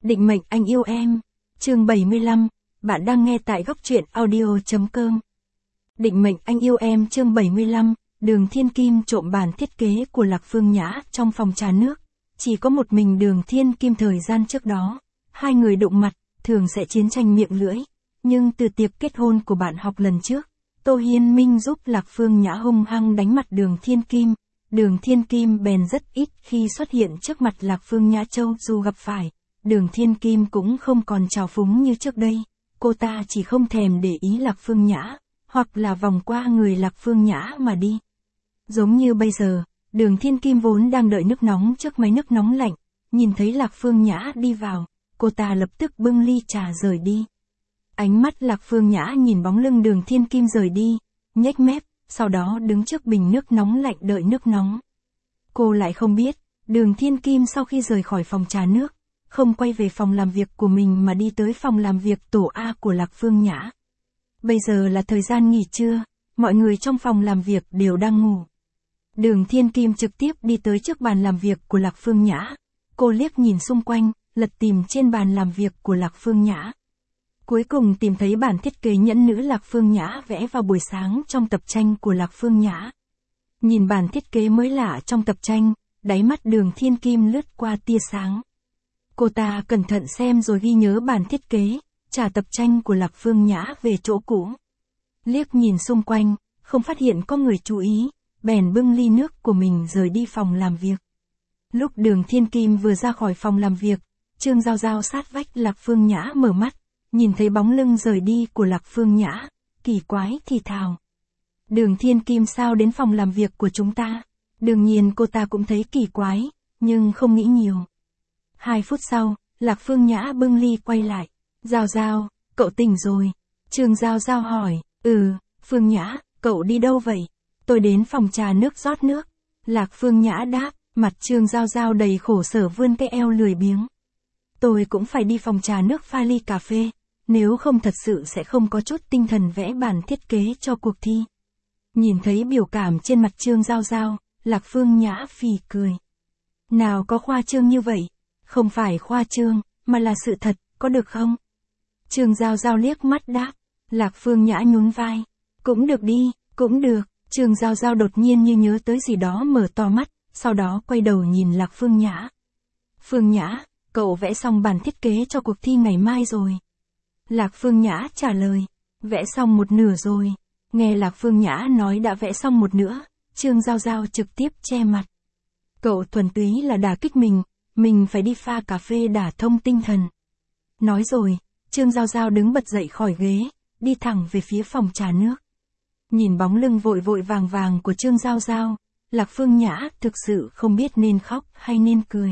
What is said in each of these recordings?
Định mệnh anh yêu em. Chương 75, bạn đang nghe tại góc truyện audio.com. Định mệnh anh yêu em chương 75, Đường Thiên Kim trộm bản thiết kế của Lạc Phương Nhã trong phòng trà nước. Chỉ có một mình Đường Thiên Kim thời gian trước đó, hai người đụng mặt, thường sẽ chiến tranh miệng lưỡi. Nhưng từ tiệc kết hôn của bạn học lần trước, Tô Hiên Minh giúp Lạc Phương Nhã hung hăng đánh mặt Đường Thiên Kim. Đường Thiên Kim bèn rất ít khi xuất hiện trước mặt Lạc Phương Nhã Châu, dù gặp phải, Đường Thiên Kim cũng không còn trào phúng như trước đây. Cô ta chỉ không thèm để ý Lạc Phương Nhã, hoặc là vòng qua người Lạc Phương Nhã mà đi. Giống như bây giờ, Đường Thiên Kim vốn đang đợi nước nóng trước máy nước nóng lạnh, nhìn thấy Lạc Phương Nhã đi vào, cô ta lập tức bưng ly trà rời đi. Ánh mắt Lạc Phương Nhã nhìn bóng lưng Đường Thiên Kim rời đi, nhếch mép, sau đó đứng trước bình nước nóng lạnh đợi nước nóng. Cô lại không biết, Đường Thiên Kim sau khi rời khỏi phòng trà nước, không quay về phòng làm việc của mình mà đi tới phòng làm việc tổ A của Lạc Phương Nhã. Bây giờ là thời gian nghỉ trưa, mọi người trong phòng làm việc đều đang ngủ. Đường Thiên Kim trực tiếp đi tới trước bàn làm việc của Lạc Phương Nhã. Cô liếc nhìn xung quanh, lật tìm trên bàn làm việc của Lạc Phương Nhã. Cuối cùng tìm thấy bản thiết kế nhẫn nữ Lạc Phương Nhã vẽ vào buổi sáng trong tập tranh của Lạc Phương Nhã. Nhìn bản thiết kế mới lạ trong tập tranh, đáy mắt Đường Thiên Kim lướt qua tia sáng. Cô ta cẩn thận xem rồi ghi nhớ bản thiết kế, trả tập tranh của Lạc Phương Nhã về chỗ cũ. Liếc nhìn xung quanh, không phát hiện có người chú ý, bèn bưng ly nước của mình rời đi phòng làm việc. Lúc Đường Thiên Kim vừa ra khỏi phòng làm việc, Trương Giao Giao sát vách Lạc Phương Nhã mở mắt, nhìn thấy bóng lưng rời đi của Lạc Phương Nhã, kỳ quái thì thào. Đường Thiên Kim sao đến phòng làm việc của chúng ta? Đương nhiên cô ta cũng thấy kỳ quái, nhưng không nghĩ nhiều. 2 phút sau, Lạc Phương Nhã bưng ly quay lại. Giao Giao, cậu tỉnh rồi. Trương Giao Giao hỏi, Phương Nhã, cậu đi đâu vậy? Tôi đến phòng trà nước rót nước. Lạc Phương Nhã đáp, mặt Trương Giao Giao đầy khổ sở vươn cái eo lười biếng. Tôi cũng phải đi phòng trà nước pha ly cà phê, nếu không thật sự sẽ không có chút tinh thần vẽ bản thiết kế cho cuộc thi. Nhìn thấy biểu cảm trên mặt Trương Giao Giao, Lạc Phương Nhã phì cười. Nào có khoa trương như vậy, không phải khoa trương, mà là sự thật, có được không? Trương Giao Giao liếc mắt đáp, Lạc Phương Nhã nhún vai. Cũng được đi, cũng được. Trương Giao Giao đột nhiên như nhớ tới gì đó mở to mắt, sau đó quay đầu nhìn Lạc Phương Nhã. Phương Nhã, cậu vẽ xong bản thiết kế cho cuộc thi ngày mai rồi. Lạc Phương Nhã trả lời, vẽ xong một nửa rồi. Nghe Lạc Phương Nhã nói đã vẽ xong một nửa, Trương Giao Giao trực tiếp che mặt. Cậu thuần túy là đả kích mình phải đi pha cà phê đả thông tinh thần. Nói rồi, Trương Giao Giao đứng bật dậy khỏi ghế, đi thẳng về phía phòng trà nước. Nhìn bóng lưng vội vội vàng vàng của Trương Giao Giao, Lạc Phương Nhã thực sự không biết nên khóc hay nên cười.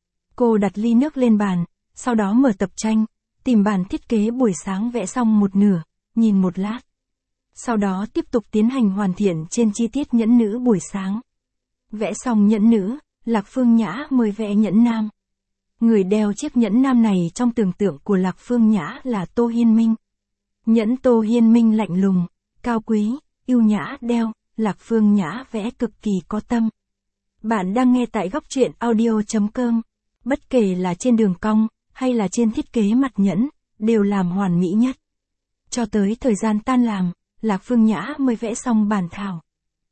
Cô đặt ly nước lên bàn, sau đó mở tập tranh, tìm bản thiết kế buổi sáng vẽ xong một nửa, nhìn một lát. Sau đó tiếp tục tiến hành hoàn thiện trên chi tiết nhẫn nữ buổi sáng. Vẽ xong nhẫn nữ, Lạc Phương Nhã mới vẽ nhẫn nam. Người đeo chiếc nhẫn nam này trong tưởng tượng của Lạc Phương Nhã là Tô Hiên Minh. Nhẫn Tô Hiên Minh lạnh lùng, cao quý, yêu nhã đeo, Lạc Phương Nhã vẽ cực kỳ có tâm. Bạn đang nghe tại góc truyện audio.com. Bất kể là trên đường cong, hay là trên thiết kế mặt nhẫn, đều làm hoàn mỹ nhất. Cho tới thời gian tan làm, Lạc Phương Nhã mới vẽ xong bản thảo.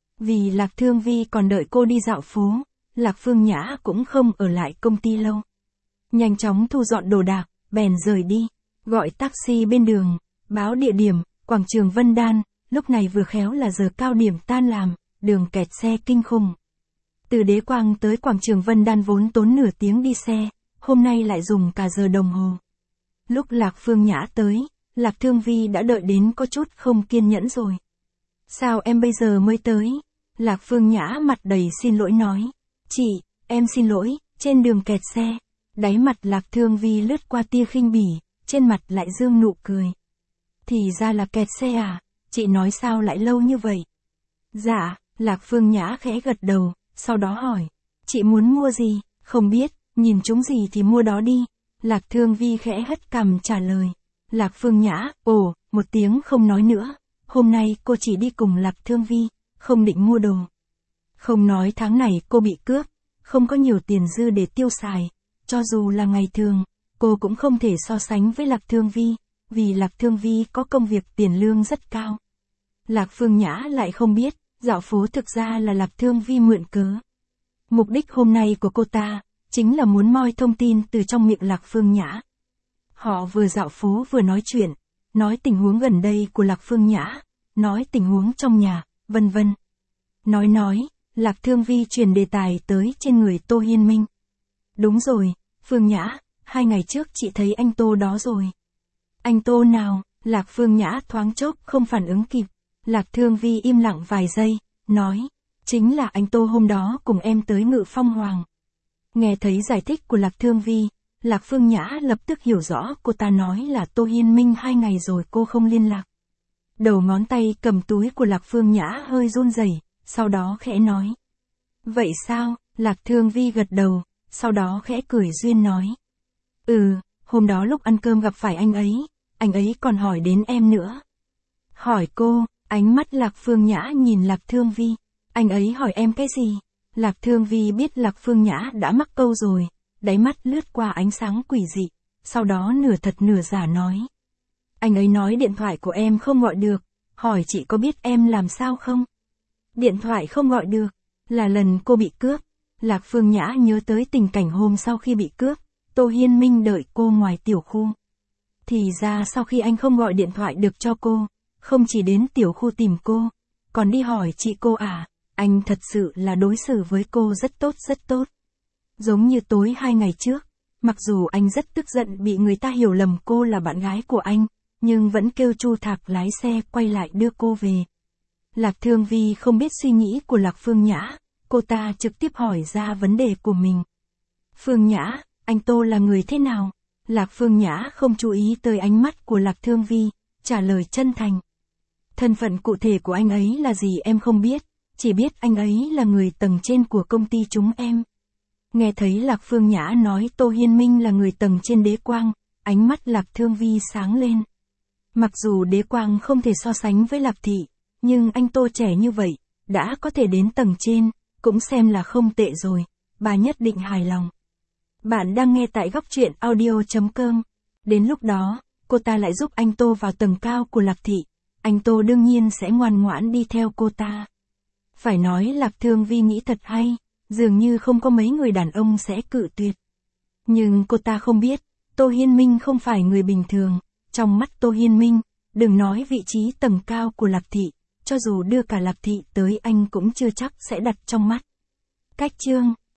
Vì Lạc Thương Vi còn đợi cô đi dạo phố, Lạc Phương Nhã cũng không ở lại công ty lâu. Nhanh chóng thu dọn đồ đạc, bèn rời đi, gọi taxi bên đường, báo địa điểm, quảng trường Vân Đan, lúc này vừa khéo là giờ cao điểm tan làm, đường kẹt xe kinh khủng. Từ Đế Quang tới quảng trường Vân Đan vốn tốn nửa tiếng đi xe, hôm nay lại dùng cả giờ đồng hồ. Lúc Lạc Phương Nhã tới, Lạc Thương Vi đã đợi đến có chút không kiên nhẫn rồi. Sao em bây giờ mới tới? Lạc Phương Nhã mặt đầy xin lỗi nói. Chị, em xin lỗi, trên đường kẹt xe. Đáy mặt Lạc Thương Vi lướt qua tia khinh bỉ, trên mặt lại dương nụ cười. Thì ra là kẹt xe à, chị nói sao lại lâu như vậy? Dạ, Lạc Phương Nhã khẽ gật đầu, sau đó hỏi. Chị muốn mua gì? Không biết, nhìn chúng gì thì mua đó đi. Lạc Thương Vi khẽ hất cằm trả lời. Lạc Phương Nhã, một tiếng không nói nữa. Hôm nay cô chỉ đi cùng Lạc Thương Vi, không định mua đồ. Không nói tháng này cô bị cướp, không có nhiều tiền dư để tiêu xài. Cho dù là ngày thường, cô cũng không thể so sánh với Lạc Thương Vi, vì Lạc Thương Vi có công việc tiền lương rất cao. Lạc Phương Nhã lại không biết, dạo phố thực ra là Lạc Thương Vi mượn cớ. Mục đích hôm nay của cô ta, chính là muốn moi thông tin từ trong miệng Lạc Phương Nhã. Họ vừa dạo phố vừa nói chuyện, nói tình huống gần đây của Lạc Phương Nhã, nói tình huống trong nhà, vân vân. Nói, Lạc Thương Vi chuyển đề tài tới trên người Tô Hiên Minh. Đúng rồi, Phương Nhã, 2 ngày trước chị thấy anh Tô đó rồi. Anh Tô nào? Lạc Phương Nhã thoáng chốc không phản ứng kịp. Lạc Thương Vi im lặng vài giây, nói, chính là anh Tô hôm đó cùng em tới Ngự Phong Hoàng. Nghe thấy giải thích của Lạc Thương Vi, Lạc Phương Nhã lập tức hiểu rõ cô ta nói là Tô Hiên Minh 2 ngày rồi cô không liên lạc. Đầu ngón tay cầm túi của Lạc Phương Nhã hơi run rẩy, sau đó khẽ nói. Vậy sao? Lạc Thương Vi gật đầu, sau đó khẽ cười duyên nói. Hôm đó lúc ăn cơm gặp phải anh ấy còn hỏi đến em nữa. Hỏi cô, ánh mắt Lạc Phương Nhã nhìn Lạc Thương Vi, anh ấy hỏi em cái gì? Lạc Thương Vi biết Lạc Phương Nhã đã mắc câu rồi, đáy mắt lướt qua ánh sáng quỷ dị, sau đó nửa thật nửa giả nói. Anh ấy nói điện thoại của em không gọi được, hỏi chị có biết em làm sao không? Điện thoại không gọi được, là lần cô bị cướp. Lạc Phương Nhã nhớ tới tình cảnh hôm sau khi bị cướp, Tô Hiên Minh đợi cô ngoài tiểu khu. Thì ra sau khi anh không gọi điện thoại được cho cô, không chỉ đến tiểu khu tìm cô, còn đi hỏi chị cô à, anh thật sự là đối xử với cô rất tốt. Giống như tối 2 ngày trước, mặc dù anh rất tức giận bị người ta hiểu lầm cô là bạn gái của anh, nhưng vẫn kêu Chu Thạc lái xe quay lại đưa cô về. Lạc Thương Vi không biết suy nghĩ của Lạc Phương Nhã, cô ta trực tiếp hỏi ra vấn đề của mình. Phương Nhã, anh Tô là người thế nào? Lạc Phương Nhã không chú ý tới ánh mắt của Lạc Thương Vi, trả lời chân thành. Thân phận cụ thể của anh ấy là gì em không biết, chỉ biết anh ấy là người tầng trên của công ty chúng em. Nghe thấy Lạc Phương Nhã nói Tô Hiên Minh là người tầng trên Đế Quang, ánh mắt Lạc Thương Vi sáng lên. Mặc dù Đế Quang không thể so sánh với Lạc Thị, nhưng anh Tô trẻ như vậy, đã có thể đến tầng trên, cũng xem là không tệ rồi, bà nhất định hài lòng. Bạn đang nghe tại góc truyện audio.com. Đến lúc đó, cô ta lại giúp anh Tô vào tầng cao của Lạc Thị, anh Tô đương nhiên sẽ ngoan ngoãn đi theo cô ta. Phải nói Lạc Thương Vi nghĩ thật hay, dường như không có mấy người đàn ông sẽ cự tuyệt. Nhưng cô ta không biết, Tô Hiên Minh không phải người bình thường, trong mắt Tô Hiên Minh, đừng nói vị trí tầng cao của Lạc Thị, cho dù đưa cả Lạc Thị tới anh cũng chưa chắc sẽ đặt trong mắt. Cách chương